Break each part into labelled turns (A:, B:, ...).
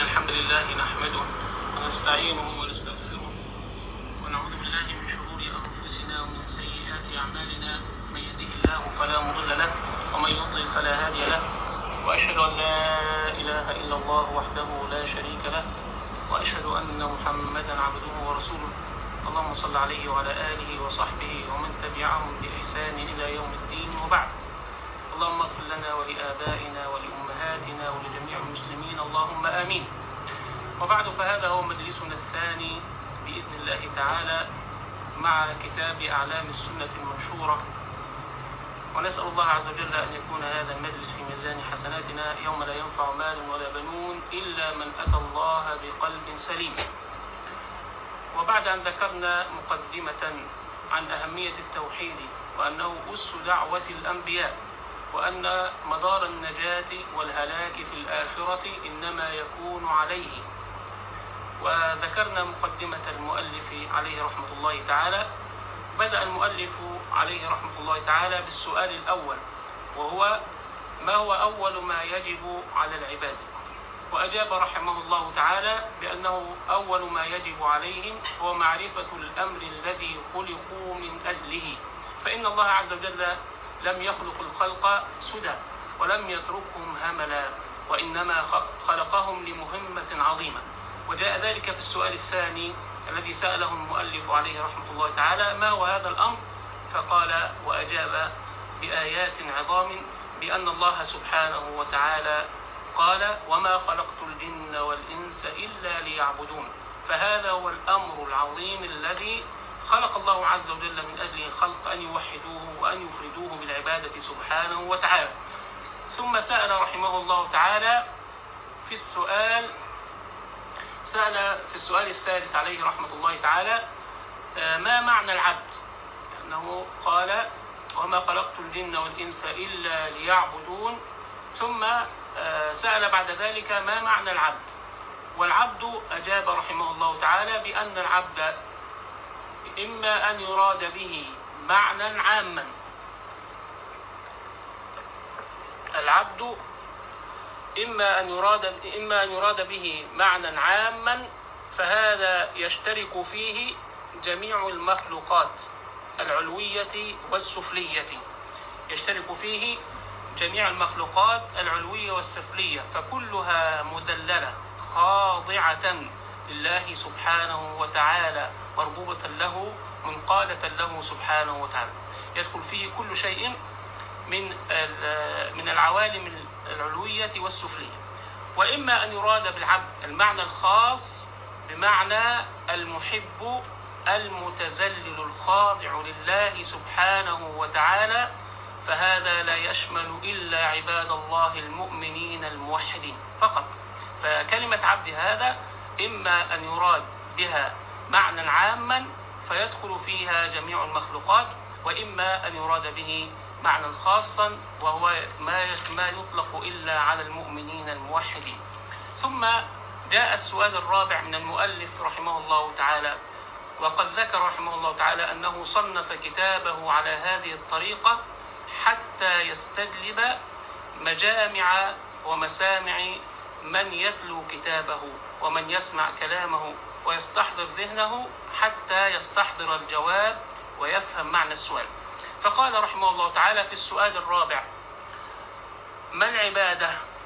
A: الحمد لله نحمده ونستعينه ونستغفره ونعوذ بالله من شرور أنفسنا ومن سيئات أعمالنا. من يهده الله فلا مضل له ومن يضلل فلا هادي له، وأشهد أن لا إله إلا الله وحده لا شريك له، وأشهد أن محمدا عبده ورسوله. اللهم صل عليه وعلى آله وصحبه ومن تبعهم بإحسان إلى يوم الدين، وبعد. اللهم اغفر لنا ولآبائنا ولأمهاتنا ولجميع المسلمين، اللهم آمين. وبعد، فهذا هو مجلسنا الثاني بإذن الله تعالى مع كتاب أعلام السنة المنشورة، ونسأل الله عز وجل أن يكون هذا المجلس في ميزان حسناتنا يوم لا ينفع مال ولا بنون إلا من أتى الله بقلب سليم. وبعد أن ذكرنا مقدمة عن أهمية التوحيد وأنه أس دعوة الأنبياء، وأن مدار النجاة والهلاك في الآخرة إنما يكون عليه، وذكرنا مقدمة المؤلف عليه رحمة الله تعالى. بدأ المؤلف عليه رحمة الله تعالى بالسؤال الأول، وهو: ما هو أول ما يجب على العباد؟ وأجاب رحمه الله تعالى بأنه أول ما يجب عليهم هو معرفة الأمر الذي خلقوا من أجله، فإن الله عز وجل لم يخلق الخلق سدى ولم يتركهم هملا، وإنما خلقهم لمهمة عظيمة. وجاء ذلك في السؤال الثاني الذي سأله المؤلف عليه رحمة الله تعالى: ما هو هذا الأمر؟ فقال وأجاب بآيات عظام بأن الله سبحانه وتعالى قال: وما خلقت الجن والإنس إلا ليعبدون. فهذا هو الأمر العظيم الذي خلق الله عز وجل من أجل الخلق، أن يوحدوه وأن يفردوه بالعبادة سبحانه وتعالى. ثم سأل رحمه الله تعالى في السؤال الثالث عليه رحمة الله تعالى: ما معنى العبد؟ لأنه قال: وما خلقت الجن والإنس إلا ليعبدون. ثم سأل بعد ذلك: ما معنى العبد؟ والعبد أجاب رحمه الله تعالى بأن العبد إما أن يراد به معنى عاما، العبد إما أن يراد به معنى عاما، فهذا يشترك فيه جميع المخلوقات العلوية والسفلية، يشترك فيه جميع المخلوقات العلوية والسفلية، فكلها مذللة خاضعة لله سبحانه وتعالى، مربوبة له منقادة له سبحانه وتعالى. يدخل فيه كل شيء من العوالم العلوية والسفلية. وإما أن يراد بالعبد المعنى الخاص بمعنى المحب المتذلل الخاضع لله سبحانه وتعالى، فهذا لا يشمل إلا عباد الله المؤمنين الموحدين فقط. فكلمة عبد هذا إما أن يراد بها معنى عاما فيدخل فيها جميع المخلوقات، وإما أن يراد به معنى خاصا وهو ما يطلق إلا على المؤمنين الموحدين. ثم جاء السؤال الرابع من المؤلف رحمه الله تعالى، وقد ذكر رحمه الله تعالى أنه صنف كتابه على هذه الطريقة حتى يستجلب مجامع ومسامع من يتلو كتابه ومن يسمع كلامه ويستحضر ذهنه حتى يستحضر الجواب ويفهم معنى السؤال. فقال رحمه الله تعالى في السؤال الرابع: ما العبادة؟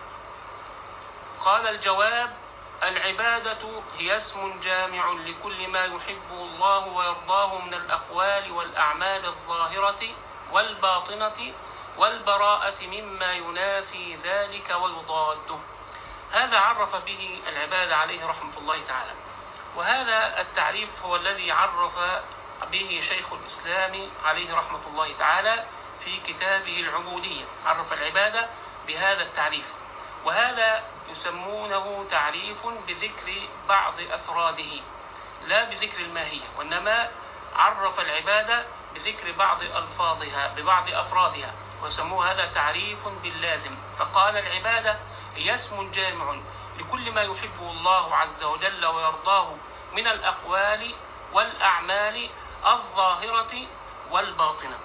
A: قال الجواب: العبادة هي اسم جامع لكل ما يحبه الله ويرضاه من الأقوال والأعمال الظاهرة والباطنة والبراءة مما ينافي ذلك ويضاده. هذا عرف به العبادة عليه رحمة الله تعالى، وهذا التعريف هو الذي عرف به شيخ الإسلام عليه رحمة الله تعالى في كتابه العبودية. عرف العبادة بهذا التعريف، وهذا يسمونه تعريف بذكر بعض أفراده لا بذكر الماهية، وإنما عرف العبادة بذكر بعض ألفاظها ببعض أفرادها، وسموه هذا تعريف باللازم. فقال: العبادة هي اسم جامع لكل ما يحبه الله عز وجل ويرضاه من الأقوال والأعمال الظاهرة والباطنة.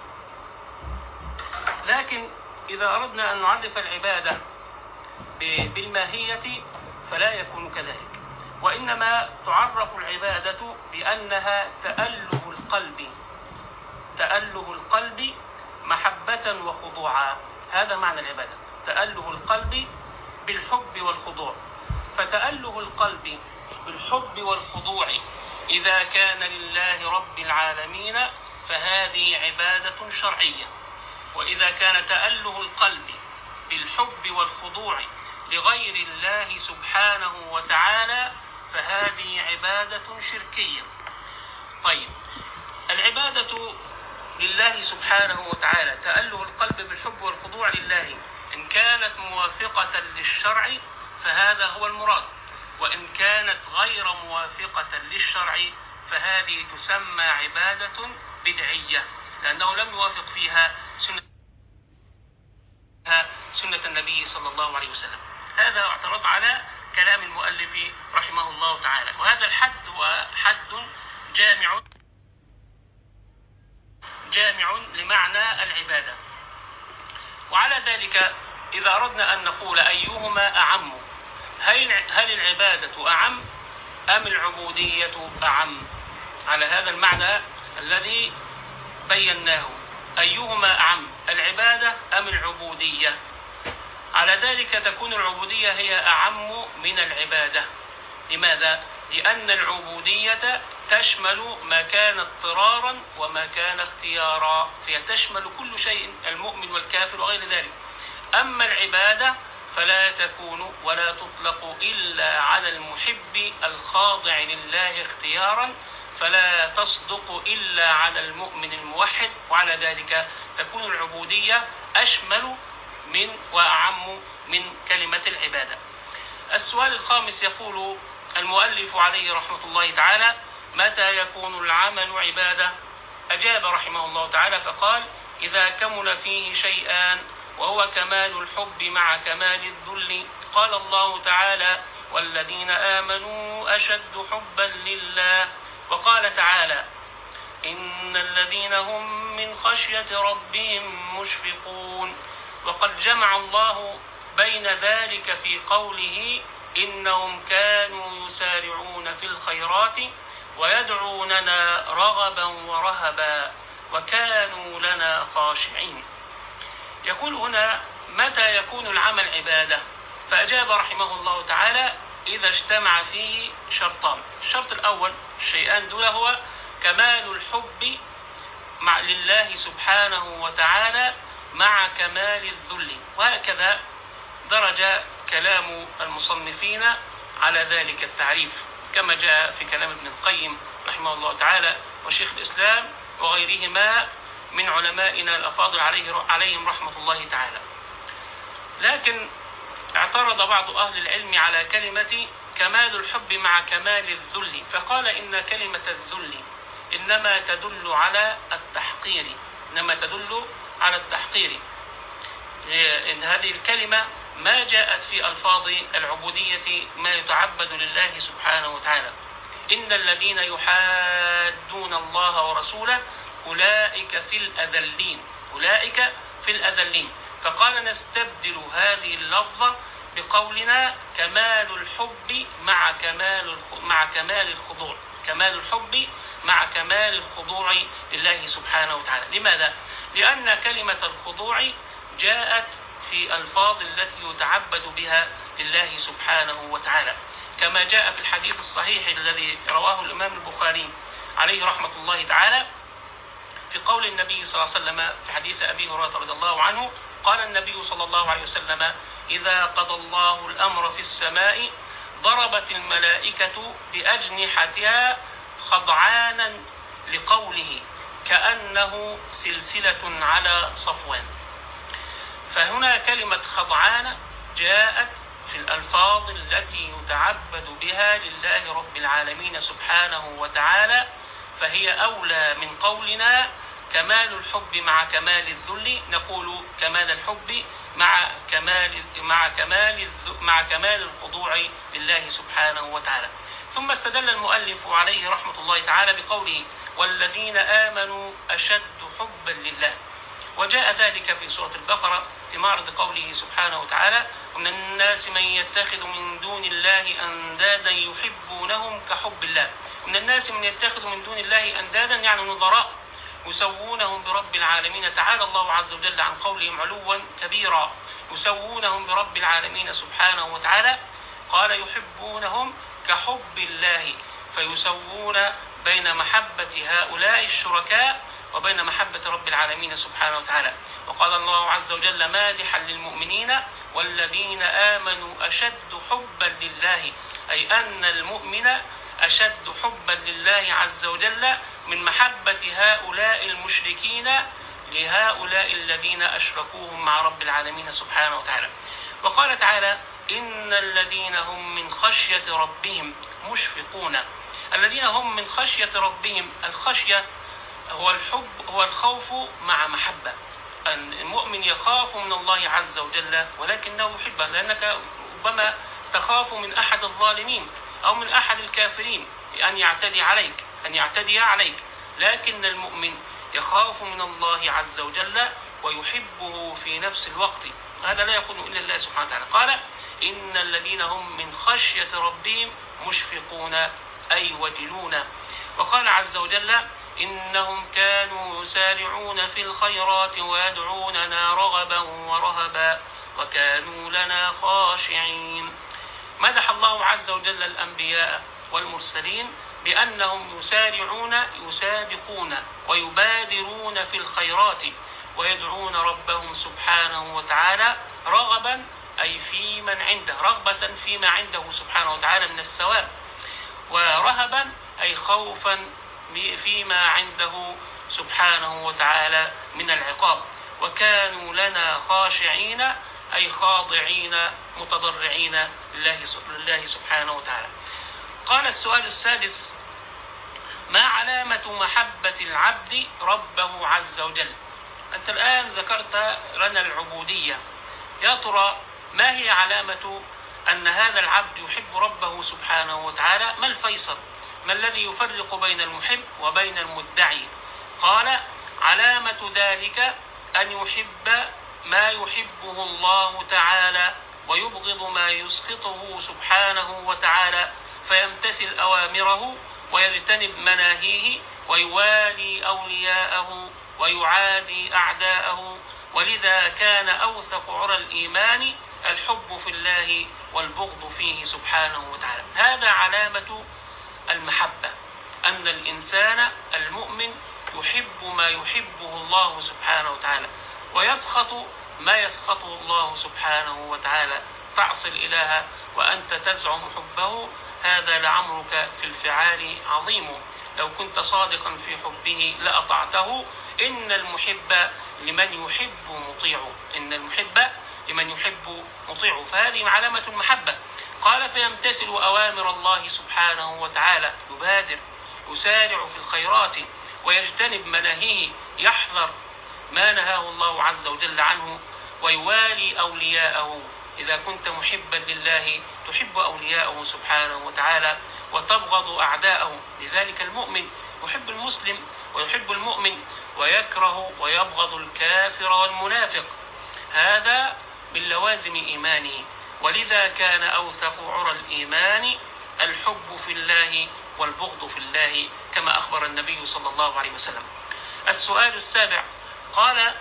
A: لكن إذا أردنا أن نعرف العبادة بالماهية فلا يكون كذلك، وإنما تعرف العبادة بأنها تأله القلب محبة وخضوعا. هذا معنى العبادة، تأله القلب بالحب والخضوع. فتأله القلب بالحب والخضوع إذا كان لله رب العالمين فهذه عبادة شرعية، وإذا كان تأله القلب بالحب والخضوع لغير الله سبحانه وتعالى فهذه عبادة شركية. طيب، العبادة لله سبحانه وتعالى تأله القلب بالحب والخضوع لله إن كانت موافقة للشرع فهذا هو المراد، وإن كانت غير موافقة للشرع فهذه تسمى عبادة بدعية، لأنه لم يوافق فيها سنة النبي صلى الله عليه وسلم. هذا اعتراض على كلام المؤلف رحمه الله تعالى، وهذا الحد هو حد جامع لمعنى العبادة. وعلى ذلك إذا أردنا أن نقول أيهما أعم، هل العبادة أعم أم العبودية أعم؟ على هذا المعنى الذي بيناه، أيهما أعم، العبادة أم العبودية؟ على ذلك تكون العبودية هي أعم من العبادة. لماذا؟ لأن العبودية تشمل ما كان اضطرارا وما كان اختيارا، فهي تشمل كل شيء، المؤمن والكافر وغير ذلك. أما العبادة فلا تكون ولا تطلق إلا على المحب الخاضع لله اختيارا، فلا تصدق إلا على المؤمن الموحد، وعلى ذلك تكون العبودية أشمل من وأعم من كلمة العبادة. السؤال الخامس يقول المؤلف عليه رحمة الله تعالى: متى يكون العمل عبادة؟ أجاب رحمه الله تعالى فقال: إذا كمل فيه شيئان، وهو كمال الحب مع كمال الذل. قال الله تعالى: والذين آمنوا أشد حبا لله. وقال تعالى: إن الذين هم من خشية ربهم مشفقون. وقد جمع الله بين ذلك في قوله: إنهم كانوا يسارعون في الخيرات ويدعوننا رغبا ورهبا وكانوا لنا خاشعين. يقول هنا: متى يكون العمل عبادة؟ فأجاب رحمه الله تعالى: إذا اجتمع فيه شرطان. الشرط الأول، الشيئان دول، هو كمال الحب لله سبحانه وتعالى مع كمال الذل. وهكذا درج كلام المصنفين على ذلك التعريف، كما جاء في كلام ابن القيم رحمه الله تعالى وشيخ الإسلام وغيرهما من علمائنا الأفاضل عليهم رحمة الله تعالى. لكن اعترض بعض أهل العلم على كلمة كمال الحب مع كمال الذل، فقال إن كلمة الذل إنما تدل على التحقير، إن هذه الكلمة ما جاءت في ألفاظ العبودية ما يتعبد لله سبحانه وتعالى. إن الذين يحادون الله ورسوله أولئك في الأذلين. فقال: نستبدل هذه اللفظة بقولنا كمال الحب مع كمال الخضوع، كمال الحب مع كمال الخضوع لله سبحانه وتعالى. لماذا؟ لأن كلمة الخضوع جاءت في الألفاظ التي يتعبد بها لله سبحانه وتعالى، كما جاء في الحديث الصحيح الذي رواه الإمام البخاري عليه رحمة الله تعالى في قول النبي صلى الله عليه وسلم في حديث أبي هريرة رضي الله عنه: قال النبي صلى الله عليه وسلم: إذا قضى الله الأمر في السماء ضربت الملائكة بأجنحتها خضعانا لقوله كأنه سلسلة على صفوان. فهنا كلمة خضعان جاءت في الألفاظ التي يتعبد بها لله رب العالمين سبحانه وتعالى، فهي أولى من قولنا كمال الحب مع كمال الذل. نقول كمال الحب مع كمال الخضوع لله سبحانه وتعالى. ثم استدل المؤلف عليه رحمة الله تعالى بقوله: والذين آمنوا أشد حبا لله. وجاء ذلك في سورة البقرة في معرض قوله سبحانه وتعالى: ومن الناس من يتخذ من دون الله أندادا يحبونهم كحب الله. من الناس من يتخذ من دون الله أندادا يعني نظراء يسوونهم برب العالمين. تعالى الله عز وجل عن قولهم علوا كبيرا، يسوونهم برب العالمين سبحانه وتعالى. قال: يحبونهم كحب الله، فيسوون بين محبة هؤلاء الشركاء وبين محبة رب العالمين سبحانه وتعالى. وقال الله عز وجل مادحا للمؤمنين: والذين آمنوا أشد حبا لله، أي أن المؤمن أشد حبا لله عز وجل من محبة هؤلاء المشركين لهؤلاء الذين أشركوهم مع رب العالمين سبحانه وتعالى. وقال تعالى: إن الذين هم من خشية ربهم مشفقون. الذين هم من خشية ربهم، الخشية هو الحب، هو الخوف مع محبة. المؤمن يخاف من الله عز وجل ولكنه يحبه، لأنك ربما تخاف من أحد الظالمين أو من أحد الكافرين أن يعتدي عليك، لكن المؤمن يخاف من الله عز وجل ويحبه في نفس الوقت. هذا لا يكون إلا الله سبحانه وتعالى. قال: إن الذين هم من خشية ربهم مشفقون، أي وجلون. وقال عز وجل: إنهم كانوا يسارعون في الخيرات ويدعوننا رغبا ورهبا وكانوا لنا خاشعين. مدح الله عز وجل الأنبياء والمرسلين بأنهم يسابقون ويبادرون في الخيرات ويدعون ربهم سبحانه وتعالى رغبا، أي في من عنده، رغبة فيما عنده سبحانه وتعالى من الثواب، ورهبا أي خوفا فيما عنده سبحانه وتعالى من العقاب. وكانوا لنا خاشعين، أي خاضعين متضرعين لله سبحانه وتعالى. قال السؤال السادس: ما علامة محبة العبد ربه عز وجل؟ أنت الآن ذكرت لنا العبودية، يا ترى ما هي علامة أن هذا العبد يحب ربه سبحانه وتعالى؟ ما الفيصل؟ ما الذي يفرق بين المحب وبين المدعي؟ قال: علامة ذلك أن يحب ما يحبه الله تعالى ويبغض ما يسخطه سبحانه وتعالى، فيمتثل أوامره ويجتنب مناهيه، ويوالي أولياءه ويعادي أعداءه. ولذا كان أوثق عرى الإيمان الحب في الله والبغض فيه سبحانه وتعالى. هذا علامة المحبة، أن الإنسان المؤمن يحب ما يحبه الله سبحانه وتعالى ويسخط ما يسخطه الله سبحانه وتعالى. تعصي الإله وأنت تزعم حبه، هذا لعمرك في الفعال عظيم. لو كنت صادقا في حبه لأطعته. إن المحب لمن يحب مطيع، إن المحب لمن يحب مطيع. فهذه علامة المحبة. قال: فيمتثل أوامر الله سبحانه وتعالى، يبادر يسارع في الخيرات ويجتنب مناهيه، يحذر ما نهاه الله عز وجل عنه، ويوالي أولياءه. إذا كنت محبا لله تحب أولياءه سبحانه وتعالى وتبغض أعداءه. لذلك المؤمن يحب المسلم ويحب المؤمن ويكره ويبغض الكافر والمنافق. هذا من لوازم إيمانه. ولذا كان أوثق عرى الإيمان الحب في الله والبغض في الله، كما أخبر النبي صلى الله عليه وسلم. السؤال السابع، قال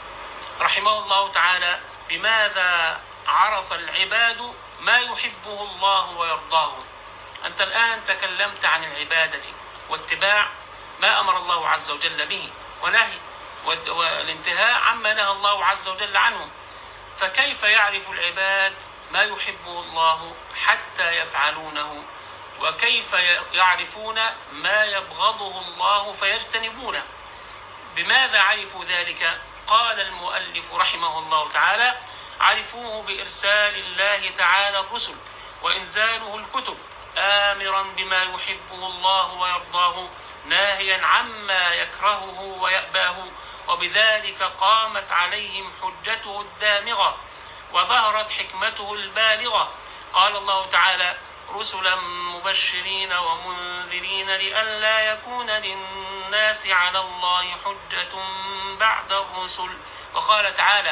A: رحمه الله تعالى: بماذا عرف العباد ما يحبه الله ويرضاه؟ أنت الآن تكلمت عن العبادة واتباع ما أمر الله عز وجل به ونهي، والانتهاء عما نهى الله عز وجل عنه. فكيف يعرف العباد ما يحبه الله حتى يفعلونه؟ وكيف يعرفون ما يبغضه الله فيجتنبونه؟ بماذا عرفوا ذلك؟ قال المؤلف رحمه الله تعالى: عرفوه بإرسال الله تعالى الرسل وإنزاله الكتب، آمرا بما يحبه الله ويرضاه، ناهيا عما يكرهه ويأباه، وبذلك قامت عليهم حجته الدامغة وظهرت حكمته البالغة. قال الله تعالى: رسلا مبشرين ومنذرين لئلا يكون للناس على الله حجة بعد الرسل. وقال تعالى: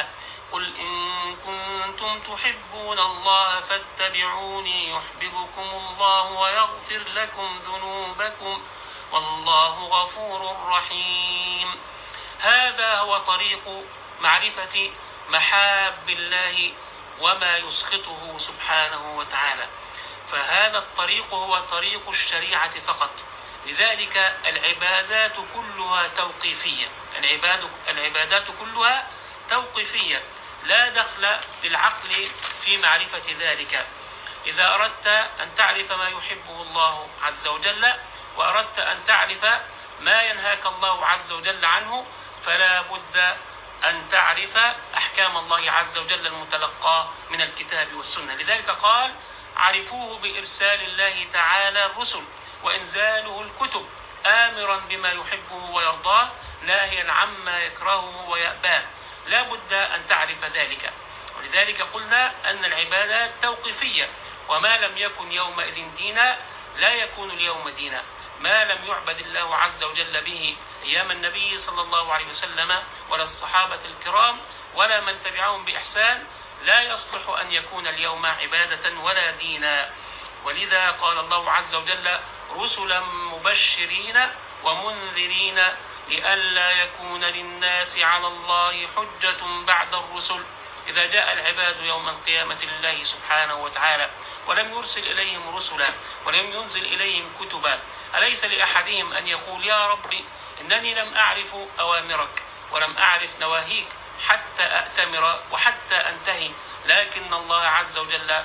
A: قل إن كنتم تحبون الله فاتبعوني يحببكم الله ويغفر لكم ذنوبكم والله غفور رحيم. هذا هو طريق معرفة محاب الله وما يسخطه سبحانه وتعالى، فهذا الطريق هو طريق الشريعة فقط. لذلك العبادات كلها توقيفية، العبادات كلها توقيفية، لا دخل للعقل في معرفة ذلك. إذا أردت أن تعرف ما يحبه الله عز وجل وأردت أن تعرف ما ينهاك الله عز وجل عنه فلا بد أن تعرف أحكام الله عز وجل المتلقاة من الكتاب والسنة. لذلك قال: عرفوه بإرسال الله تعالى الرسل وإنزاله الكتب آمرا بما يحبه ويرضاه ناهيا عما يكرهه ويأباه. لا بد أن تعرف ذلك. ولذلك قلنا أن العبادات توقيفية، وما لم يكن يومئذ دينا لا يكون اليوم دينا. ما لم يعبد الله عز وجل به أيام النبي صلى الله عليه وسلم ولا الصحابة الكرام ولا من تبعهم بإحسان لا يصلح أن يكون اليوم عبادة ولا دينا. ولذا قال الله عز وجل: رسلا مبشرين ومنذرين لئلا يكون للناس على الله حجة بعد الرسل. إذا جاء العباد يوم القيامة لله سبحانه وتعالى ولم يرسل إليهم رسلا ولم ينزل إليهم كتبا، أليس لأحدهم أن يقول: يا ربي إنني لم أعرف أوامرك ولم أعرف نواهيك حتى أأتمر وحتى أنتهي؟ لكن الله عز وجل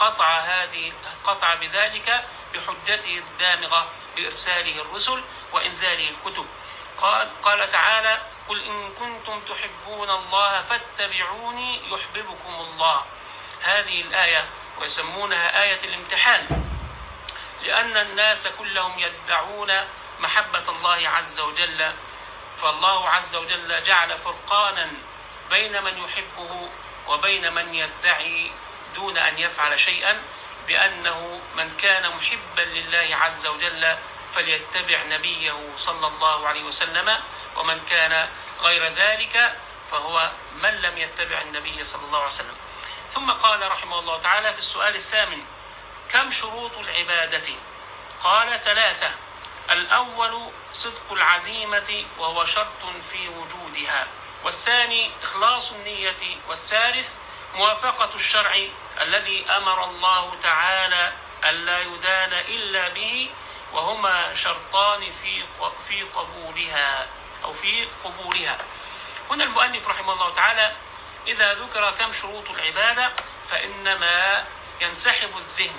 A: قطع بذلك بحجته الدامغة بإرساله الرسل وإنزاله الكتب. قال تعالى: قل إن كنتم تحبون الله فاتبعوني يحببكم الله. هذه الآية ويسمونها آية الامتحان، لأن الناس كلهم يدعون محبة الله عز وجل، فالله عز وجل جعل فرقانا بين من يحبه وبين من يدعي دون أن يفعل شيئا، بأنه من كان محبا لله عز وجل فليتبع نبيه صلى الله عليه وسلم، ومن كان غير ذلك فهو من لم يتبع النبي صلى الله عليه وسلم. ثم قال رحمه الله تعالى في السؤال الثامن: كم شروط العبادة؟ قال: 3. الأول صدق العزيمة وهو شرط في وجودها، والثاني إخلاص النية، والثالث موافقة الشرع الذي أمر الله تعالى ألا يدان إلا به، وهما شرطان في قبولها أو في قبولها. هنا المؤلف رحمه الله تعالى إذا ذكر كم شروط العبادة فإنما ينسحب الذهن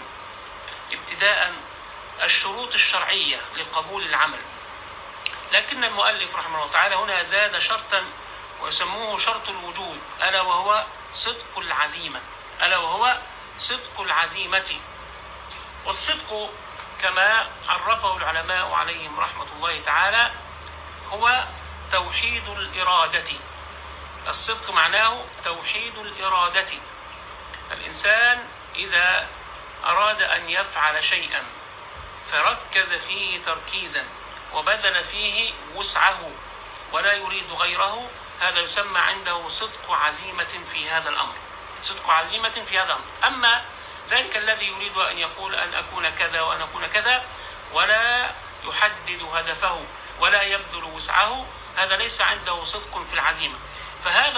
A: ابتداء الشروط الشرعية لقبول العمل، لكن المؤلف رحمه الله تعالى هنا زاد شرطا ويسموه شرط الوجود، ألا وهو صدق العزيمة، ألا وهو صدق العزيمة. والصدق كما عرفه العلماء عليهم رحمة الله تعالى هو توحيد الإرادة. الصدق معناه توحيد الإرادة. الإنسان إذا أراد أن يفعل شيئا فركز فيه تركيزا وبذل فيه وسعه ولا يريد غيره، هذا يسمى عنده صدق عزيمة في هذا الأمر، صدق عزيمة في هذا الأمر. أما ذلك الذي يريد أن يقول أن أكون كذا وأن أكون كذا ولا يحدد هدفه ولا يبذل وسعه، هذا ليس عنده صدق في العزيمة. فهذا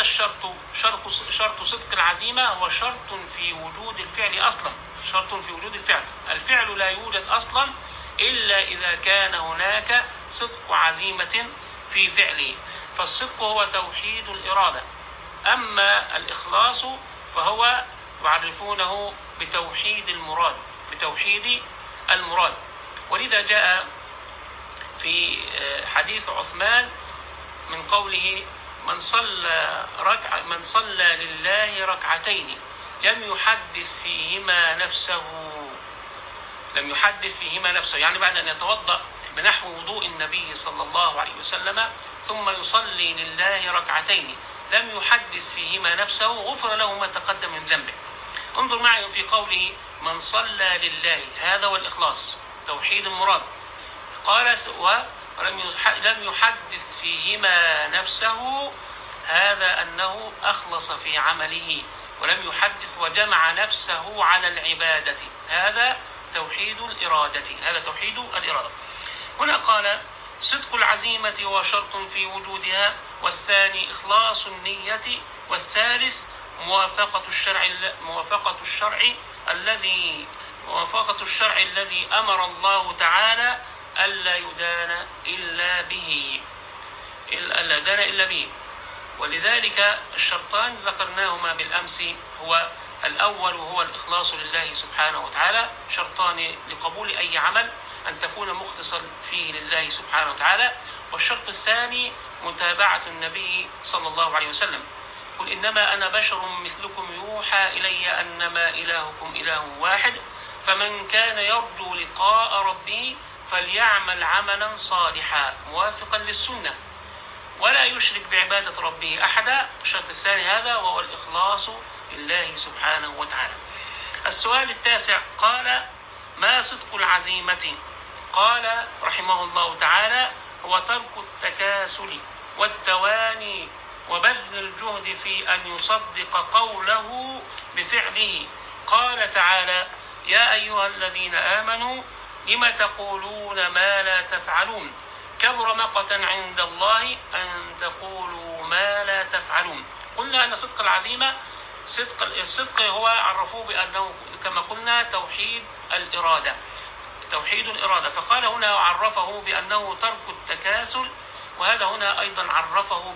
A: شرط صدق العزيمة هو شرط في وجود الفعل أصلا، شرط في وجود الفعل. الفعل لا يوجد أصلا إلا إذا كان هناك صدق عزيمة في فعله. فالصدق هو توحيد الإرادة. أما الإخلاص فهو يعرفونه بتوحيد المراد، بتوحيد المراد. ولذا جاء في حديث عثمان من قوله: من صلى لله ركعتين لم يحدث فيهما نفسه، يعني بعد أن يتوضأ بنحو وضوء النبي صلى الله عليه وسلم ثم يصلي لله ركعتين لم يحدث فيهما نفسه غفر له ما تقدم من ذنبه. انظر معي في قوله: من صلى لله، هذا هو الإخلاص، توحيد المراد. قال: ولم يحدث فيهما نفسه، هذا أنه أخلص في عمله ولم يحدث وجمع نفسه على العبادة. هذا توحيد الإرادة. هذا توحيد الإرادة. هنا قال صدق العزيمة هو شرط في وجودها، والثاني إخلاص النية، والثالث موافقة الشرع الذي أمر الله تعالى ألا يدان إلا به. ولذلك الشرطان ذكرناهما بالأمس، هو الأول وهو الإخلاص لله سبحانه وتعالى، شرطان لقبول أي عمل أن تكون مخلصا فيه لله سبحانه وتعالى. والشرط الثاني متابعة النبي صلى الله عليه وسلم. قل إنما أنا بشر مثلكم يوحى إلي أنما إلهكم إله واحد، فمن كان يرجو لقاء ربه فليعمل عملا صالحا موافقا للسنة ولا يشرك بعبادة ربه أحدا. الشرط الثاني هذا وهو الإخلاص لله سبحانه وتعالى. السؤال التاسع قال ما صدق العزيمة؟ قال رحمه الله تعالى هو ترك التكاسل والتواني وبذل الجهد في أن يصدق قوله بفعله. قال تعالى يا أيها الذين آمنوا لم تقولون ما لا تفعلون كبر مقتا عند الله أن تقولوا ما لا تفعلون. قلنا أن صدق العزيمة الصدق هو عرفوه بأنه كما قلنا توحيد الإرادة. فقال هنا عرفه بأنه ترك التكاسل، وهذا هنا أيضا عرفه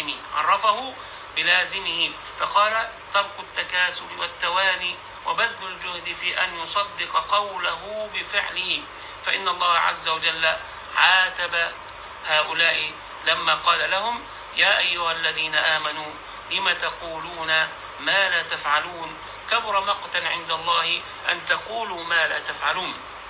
A: بلازمه فقال ترك التكاسل والتواني وبذل الجهد في أن يصدق قوله بفعله. فإن الله عز وجل عاتب هؤلاء لما قال لهم يا أيها الذين آمنوا لم تقولون ما لا تفعلون كبر مقتا عند الله أن تقولوا ما لا تفعلون.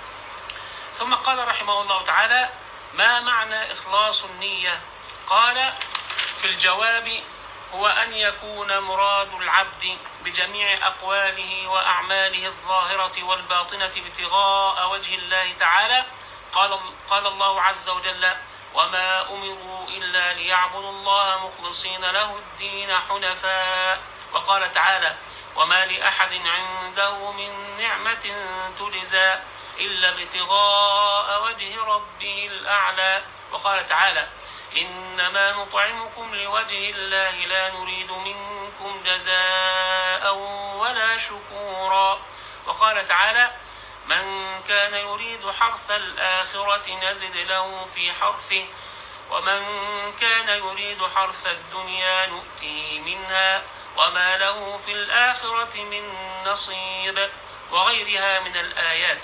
A: ثم قال رحمه الله تعالى ما معنى إخلاص النية؟ قال في الجواب هو أن يكون مراد العبد بجميع أقواله وأعماله الظاهرة والباطنة ابتغاء وجه الله تعالى. قال الله عز وجل وما أمروا إلا ليعبدوا الله مخلصين له الدين حنفاء. وقال تعالى وما لأحد عنده من نعمة تجزى إلا ابتغاء وجه ربه الأعلى. وقال تعالى إنما نطعمكم لوجه الله لا نريد منكم جزاء ولا شكورا. وقال تعالى من كان يريد حرث الآخرة نزد له في حرثه ومن كان يريد حرث الدنيا نؤتيه منها وما له في الآخرة من نصيب، وغيرها من الآيات.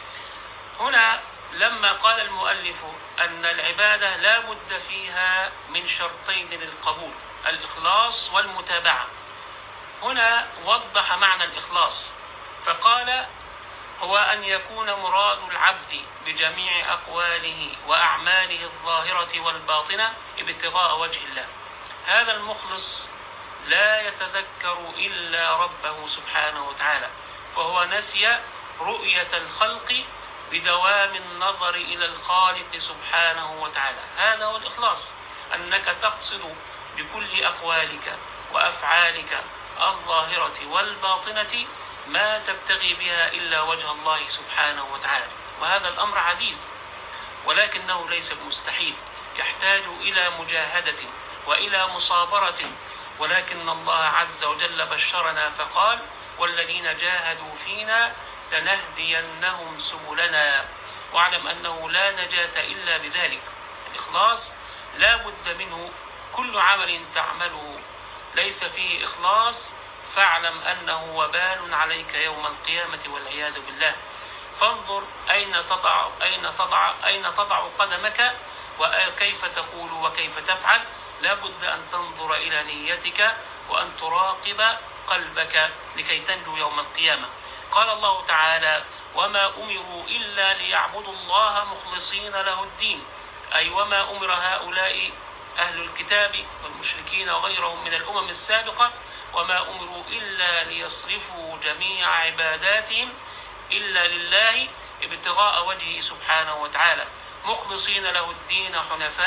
A: هنا لما قال المؤلف أن العبادة لا بد فيها من شرطين للقبول الإخلاص والمتابعة، هنا وضح معنى الإخلاص فقال هو أن يكون مراد العبد بجميع أقواله وأعماله الظاهرة والباطنة ابتغاء وجه الله. هذا المخلص لا يتذكر إلا ربه سبحانه وتعالى، فهو نسي رؤية الخلق بدوام النظر إلى الخالق سبحانه وتعالى. هذا هو الإخلاص، أنك تقصد بكل أقوالك وأفعالك الظاهرة والباطنة ما تبتغي بها إلا وجه الله سبحانه وتعالى. وهذا الأمر عزيز ولكنه ليس بمستحيل، يحتاج إلى مجاهدة وإلى مصابرة، ولكن الله عز وجل بشرنا فقال والذين جاهدوا فينا لنهدينهم سبلنا. واعلم أنه لا نجاة إلا بذلك. الإخلاص لا بد منه. كل عمل تعمله ليس فيه إخلاص فاعلم أنه وبال عليك يوم القيامة والعياذ بالله. فانظر أين تضع قدمك وكيف تقول وكيف تفعل. لا بد أن تنظر إلى نيتك وأن تراقب قلبك لكي تنجو يوم القيامة. قال الله تعالى وما أمروا إلا ليعبدوا الله مخلصين له الدين، أي وما أمر هؤلاء أهل الكتاب والمشركين وغيرهم من الأمم السابقة وما أمروا إلا ليصرفوا جميع عباداتهم إلا لله ابتغاء وجهه سبحانه وتعالى مخلصين له الدين حنفاء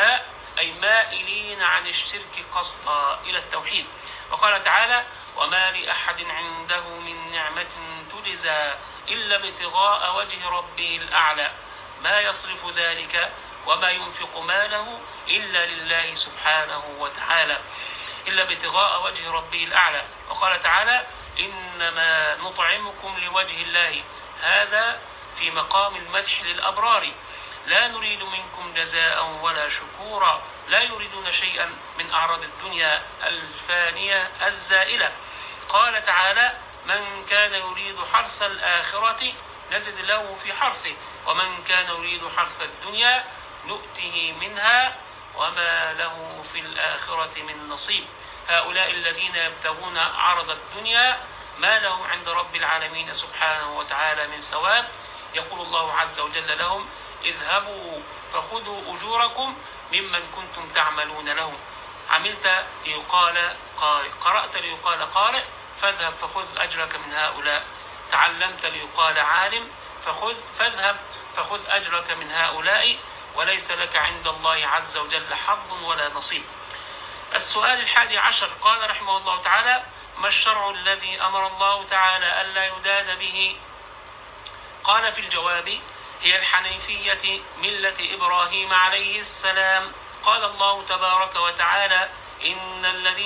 A: أي مائلين عن الشرك قصدا إلى التوحيد. وقال تعالى: وما لأحد عنده من نعمة تجزى إلا ابتغاء وجه ربه الأعلى ما يصرف ذلك وما ينفق ماله إلا لله سبحانه وتعالى، إلا ابتغاء وجه ربه الأعلى. وقال تعالى: إنما نطعمكم لوجه الله، هذا في مقام المدح للأبرار، لا نريد منكم جزاء ولا شكورا، لا يريدون شيئا من أعراض الدنيا الفانية الزائلة. قال تعالى: من كان يريد حرث الآخرة نزد له في حرثه، ومن كان يريد حرث الدنيا نؤته منها وما له في الآخرة من نصيب. هؤلاء الذين يبتغون عرض الدنيا ما لهم عند رب العالمين سبحانه وتعالى من ثواب. يقول الله عز وجل لهم: اذهبوا فخذوا أجوركم ممن كنتم تعملون لهم. عملت ليقال قارئ، قرأت ليقال قارئ، فاذهب فخذ أجرك من هؤلاء. تعلمت ليقال عالم، فاذهب فخذ أجرك من هؤلاء، وليس لك عند الله عز وجل حظ ولا نصيب. السؤال 11 قال رحمه الله تعالى: ما الشرع الذي أمر الله تعالى ألا يدان به؟ قال في الجواب: هي الحنيفية ملة إبراهيم عليه السلام. قال الله تبارك وتعالى: إن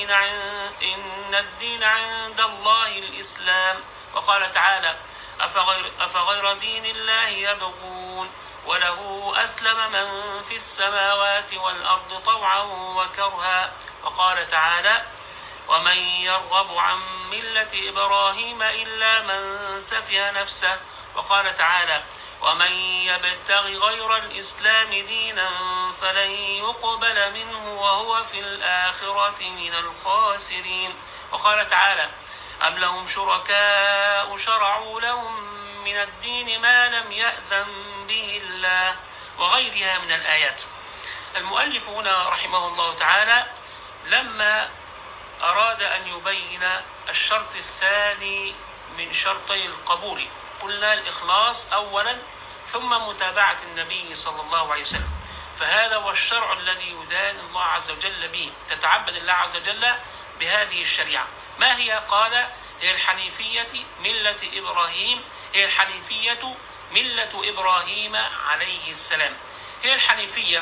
A: الدين عند الله الإسلام. وقال تعالى: أفغير دين الله يبغون وله أسلم من في السماوات والأرض طوعا وكرها. وقال تعالى: ومن يرغب عن ملة إبراهيم إلا من سفه نفسه. وقال تعالى: ومن يبتغ غير الإسلام دينا فلن يقبل منه وهو في الآخرة من الخاسرين. وقال تعالى: أم لهم شركاء شرعوا لهم من الدين ما لم يأذن به الله، وغيرها من الآيات. المؤلف هنا رحمه الله تعالى لما أراد أن يبين الشرط الثاني من شرطي القبول، قلنا الإخلاص أولا ثم متابعة النبي صلى الله عليه وسلم، فهذا هو الشرع الذي يدان الله عز وجل به، تتعبد الله عز وجل بهذه الشريعة. ما هي؟ قال: هي الحنيفية ملة إبراهيم، هي الحنيفية ملة إبراهيم عليه السلام. هي الحنيفية.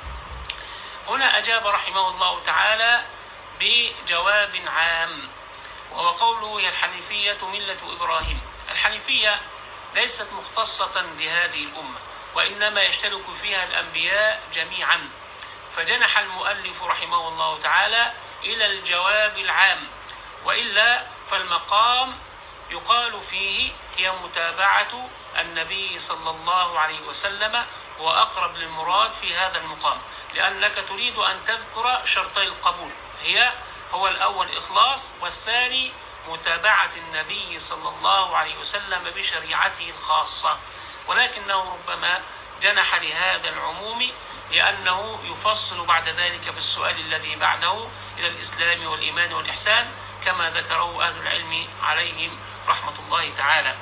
A: هنا أجاب رحمه الله تعالى بجواب عام، وهو قوله: هي الحنيفية ملة إبراهيم. الحنيفية ليست مختصة بهذه الأمة، وإنما يشترك فيها الأنبياء جميعا، فجنح المؤلف رحمه الله تعالى إلى الجواب العام، وإلا فالمقام يقال فيه هي متابعة النبي صلى الله عليه وسلم، وأقرب للمراد في هذا المقام، لأنك تريد أن تذكر شرطي القبول، هو الأول إخلاص، والثاني متابعة النبي صلى الله عليه وسلم بشريعته الخاصة، ولكنه ربما جنح لهذا العموم لأنه يفصل بعد ذلك في السؤال الذي بعده إلى الإسلام والإيمان والإحسان كما ذكره أهل العلم عليهم رحمة الله تعالى.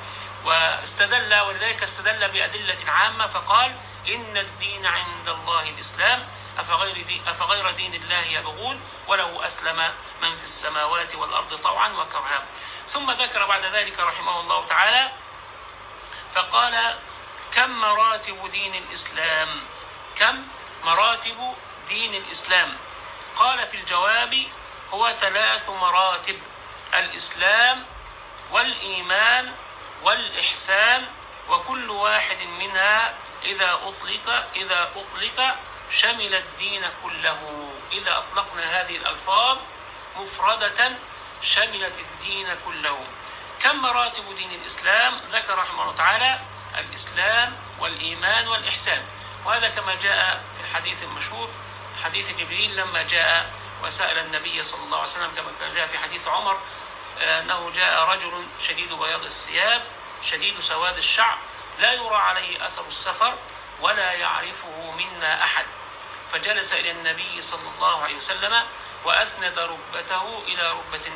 A: ولذلك استدل بأدلة عامة فقال: إن الدين عند الله الإسلام، أفغير دين الله يبغون وله أسلم من في السماوات والأرض طوعا وكرها. ثم ذكر بعد ذلك رحمه الله تعالى فقال: كم مراتب دين الإسلام؟ كم مراتب دين الإسلام؟ قال في الجواب: هو 3 مراتب: الإسلام والإيمان والإحسان، وكل واحد منها إذا أطلق شمل الدين كله. إذا أطلقنا هذه الألفاظ مفردة شملت الدين كله. كم مراتب دين الإسلام؟ ذكر رحمه الله تعالى: الإسلام والإيمان والإحسان، وهذا كما جاء في الحديث المشهور حديث جبريل لما جاء وسأل النبي صلى الله عليه وسلم، كما جاء في حديث عمر أنه جاء رجل شديد بياض الثياب شديد سواد الشعر لا يرى عليه أثر السفر ولا يعرفه منا أحد، فجلس إلى النبي صلى الله عليه وسلم وأسند ركبتيه إلى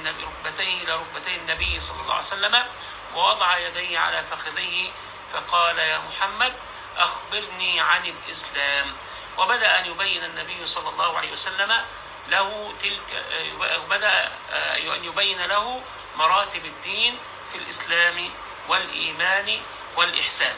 A: ركبتي النبي صلى الله عليه وسلم، ووضع يديه على فخذيه، فقال: يا محمد أخبرني عن الإسلام. وبدأ أن يبين النبي صلى الله عليه وسلم له بدأ أن يبين له مراتب الدين في الإسلام والإيمان والإحسان.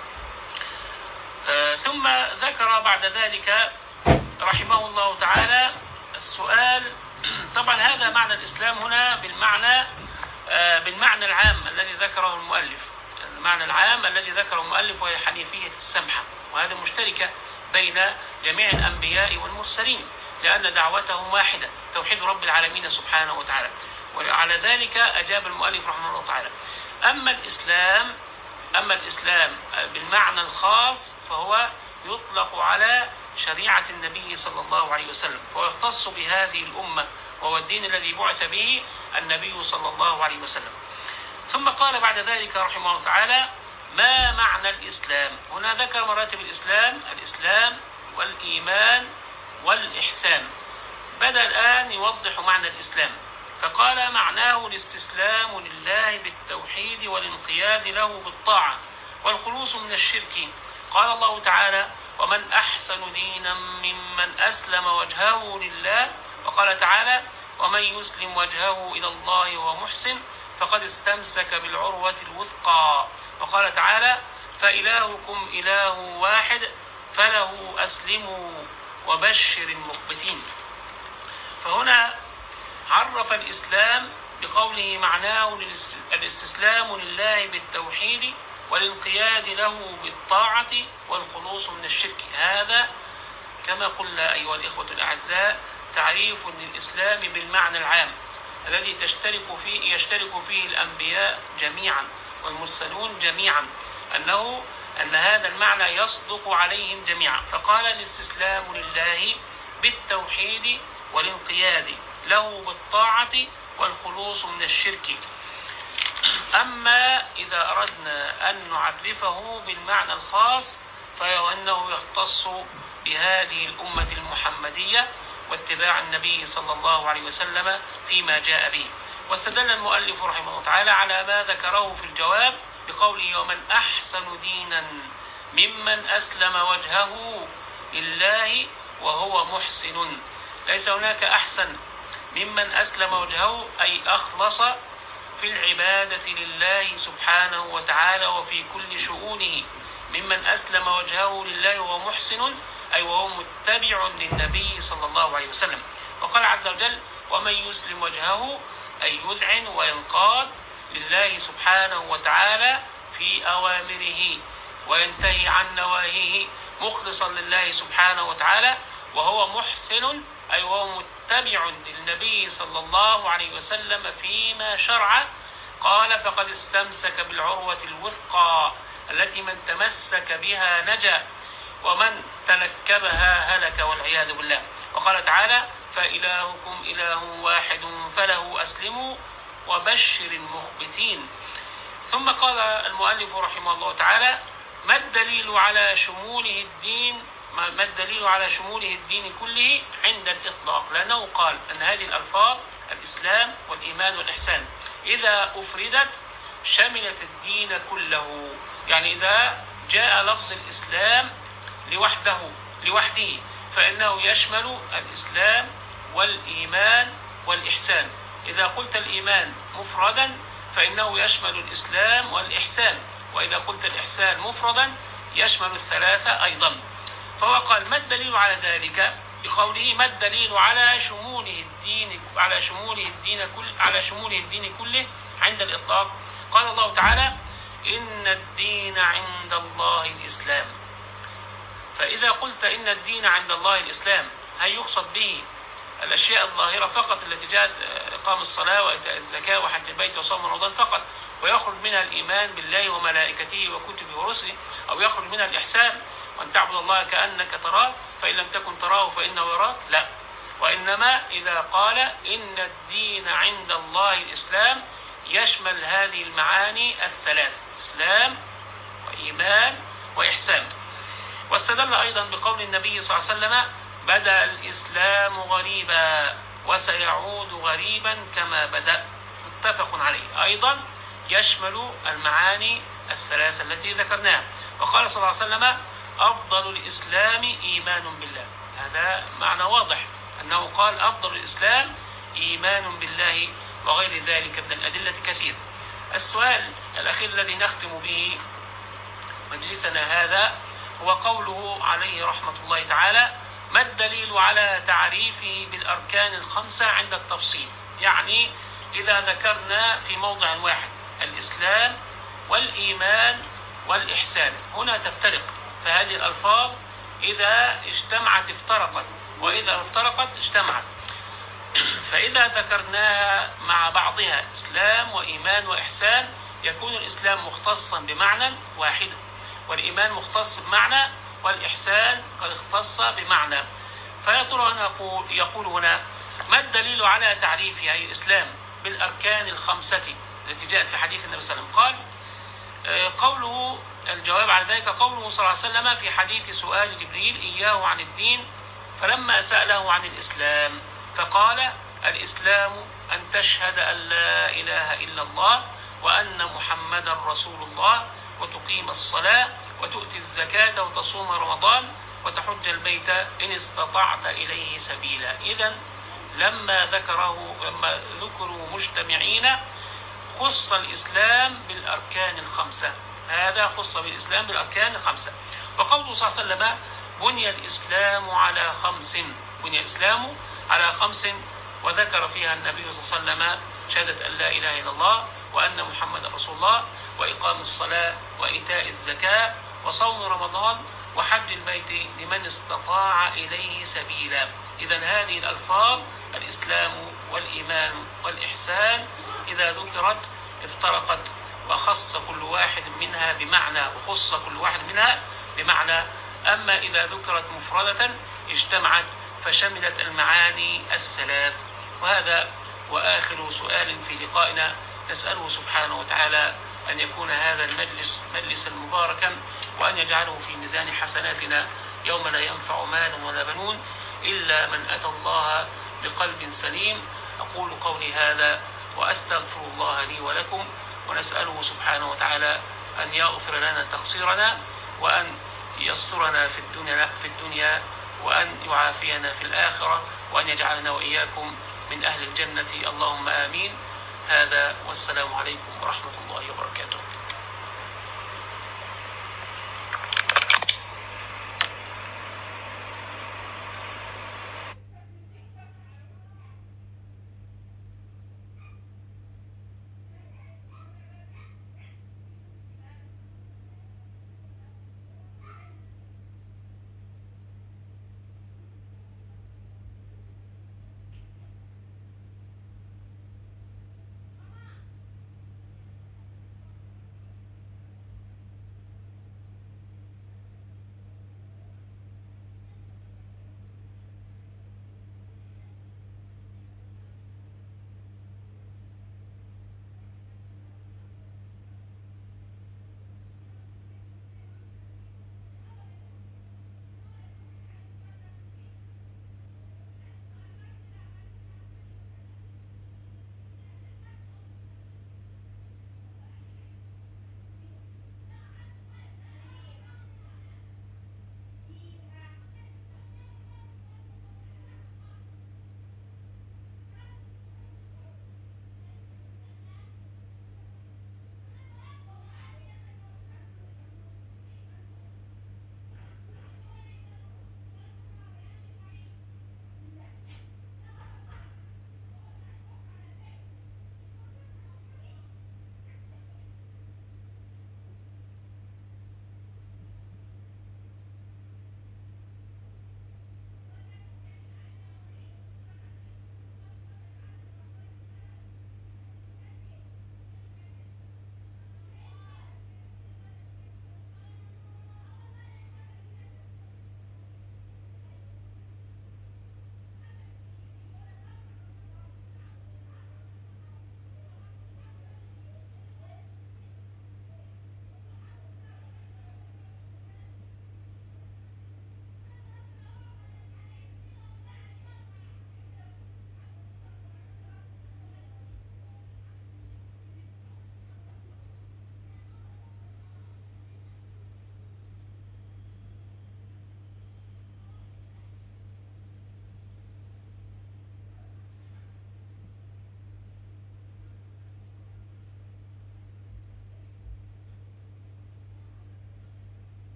A: ثم ذكر بعد ذلك رحمه الله تعالى السؤال. طبعا هذا معنى الإسلام هنا بالمعنى العام الذي ذكره المؤلف، المعنى العام الذي ذكره المؤلف وهي حنيفية السمحة، وهذا مشتركة بين جميع الأنبياء والمرسلين لأن دعوتهم واحدة، توحيد رب العالمين سبحانه وتعالى. وعلى ذلك أجاب المؤلف رحمه الله تعالى. أما الإسلام بالمعنى الخاص فهو يطلق على شريعة النبي صلى الله عليه وسلم، ويختص بهذه الأمة، وهو الدين الذي بعث به النبي صلى الله عليه وسلم. ثم قال بعد ذلك رحمه الله تعالى: ما معنى الإسلام؟ هنا ذكر مراتب الإسلام والإيمان والإحسان. بدأ الآن يوضح معنى الإسلام، فقال: معناه الاستسلام لله بالتوحيد والانقياد له بالطاعة والخلوص من الشرك. قال الله تعالى: ومن أحسن دينا ممن أسلم وجهه لله. وقال تعالى: ومن يسلم وجهه إلى الله وهو محسن فقد استمسك بالعروة الوثقى. وقال تعالى: فإلهكم إله واحد فله أسلموا وبشر المخبتين. فهنا عرف الإسلام بقوله معناه الاستسلام لله بالتوحيد والانقياد له بالطاعة والخلوص من الشرك. هذا كما قلنا أيها الإخوة الأعزاء تعريف للإسلام بالمعنى العام الذي يشترك فيه الأنبياء جميعا والمرسلون جميعا، أن هذا المعنى يصدق عليهم جميعا. فقال: الاستسلام لله بالتوحيد والانقياد له بالطاعة والخلوص من الشرك. أما إذا أردنا أن نعرفه بالمعنى الخاص فهو أنه يختص بهذه الأمة المحمدية واتباع النبي صلى الله عليه وسلم فيما جاء به. واستدل المؤلف رحمه الله تعالى على ما ذكره في الجواب بقوله: ومن أحسن دينا ممن أسلم وجهه لله وهو محسن. ليس هناك أحسن ممن أسلم وجهه أي أخلص في العبادة لله سبحانه وتعالى وفي كل شؤونه. ممن أسلم وجهه لله وهو محسن أي وهو متبع للنبي صلى الله عليه وسلم. وقال عز وجل: ومن يسلم وجهه أي يذعن وينقاد لله سبحانه وتعالى في أوامره وينتهي عن نواهيه مخلصا لله سبحانه وتعالى وهو محسن أي وهو متبع للنبي صلى الله عليه وسلم فيما شرع. قال: فقد استمسك بالعروة الوثقى التي من تمسك بها نجا ومن تنكبها هلك والعياذ بالله. وقال تعالى: فإلهكم إله واحد فله أسلموا وبشر المخبتين. ثم قال المؤلف رحمه الله تعالى: ما الدليل على شموله الدين كله عند الإطلاق؟ لأنه قال أن هذه الألفاظ الإسلام والإيمان والإحسان إذا أفردت شملت الدين كله. يعني إذا جاء لفظ الإسلام لوحده فإنه يشمل الإسلام والإيمان والإحسان. إذا قلت الإيمان مفردا فإنه يشمل الإسلام والإحسان، وإذا قلت الإحسان مفردا يشمل الثلاثة أيضا. فهو قال: ما الدليل على ذلك؟ بقوله: ما الدليل على شموله الدين كله عند الإطلاق؟ قال الله تعالى: إن الدين عند الله الإسلام. فإذا قلت إن الدين عند الله الإسلام هل يقصد به الأشياء الظاهرة فقط التي جاءت إقام الصلاة وإيتاء الزكاة وحج البيت وصوم رمضان فقط، ويخرج منها الإيمان بالله وملائكته وكتبه ورسله، أو يخرج منها الإحسان وأن تعبد الله كأنك تراه فإن لم تكن تراه فإنه يراك؟ لا، وإنما إذا قال إن الدين عند الله الإسلام يشمل هذه المعاني الثلاث: إسلام وإيمان وإحسان. واستدل أيضا بقول النبي صلى الله عليه وسلم: بدأ الإسلام غريبا وسيعود غريبا كما بدأ. متفق عليه، أيضا يشمل المعاني الثلاثة التي ذكرناها. وقال صلى الله عليه وسلم: أفضل الإسلام إيمان بالله. هذا معنى واضح أنه قال أفضل الإسلام إيمان بالله، وغير ذلك من الأدلة كثير. السؤال الأخير الذي نختم به مجلسنا هذا هو قوله عليه رحمة الله تعالى: ما الدليل على تعريفه بالأركان الخمسة عند التفصيل؟ يعني إذا ذكرنا في موضع واحد الإسلام والإيمان والإحسان، هنا تفترق، فهذه الألفاظ إذا اجتمعت افترقت، وإذا افترقت اجتمعت. فإذا ذكرناها مع بعضها إسلام وإيمان وإحسان يكون الإسلام مختصا بمعنى واحد، والإيمان مختص بمعنى، والإحسان قد اختص بمعنى. فيا ترى يقول هنا: ما الدليل على تعريفها أي الإسلام بالأركان الخمسة التي جاءت في حديث النبي صلى الله عليه وسلم؟ قال قوله، الجواب على ذلك قوله صلى الله عليه وسلم في حديث سؤال جبريل إياه عن الدين، فلما سأله عن الإسلام فقال: الإسلام أن تشهد أن لا إله إلا الله وأن محمدا رسول الله، وتقيم الصلاة، وتؤتي الزكاة، وتصوم رمضان، وتحج البيت إن استطعت إليه سبيلا. إذن لما ذكروا مجتمعين خص الإسلام بالأركان الخمسة، هذا خص بالإسلام بالأركان الخمسة. وقوله صلى الله عليه وسلم: بني الإسلام على خمس، بني الإسلام على خمس، وذكر فيها النبي صلى الله عليه وسلم شهادة أن لا إله إلا الله وأن محمد رسول الله، وإقام الصلاة، وإيتاء الزكاة، وصوم رمضان، وحج البيت لمن استطاع إليه سبيلا. إذن هذه الألفاظ الإسلام والإيمان والإحسان إذا ذكرت افترقت، وخص كل واحد منها بمعنى، وخص كل واحد منها بمعنى. أما إذا ذكرت مفردة اجتمعت فشملت المعاني الثلاث. وهذا وآخر سؤال في لقائنا، نسأله سبحانه وتعالى أن يكون هذا المجلس مجلسا مباركا، وأن يجعله في ميزان حسناتنا يوم لا ينفع مال ولا بنون إلا من أتى الله بقلب سليم. أقول قولي هذا وأستغفر الله لي ولكم، ونسأله سبحانه وتعالى أن يغفر لنا تقصيرنا، وأن يسترنا في الدنيا، وأن يعافينا في الآخرة، وأن يجعلنا وإياكم من أهل الجنة، اللهم آمين. هذا والسلام عليكم ورحمة الله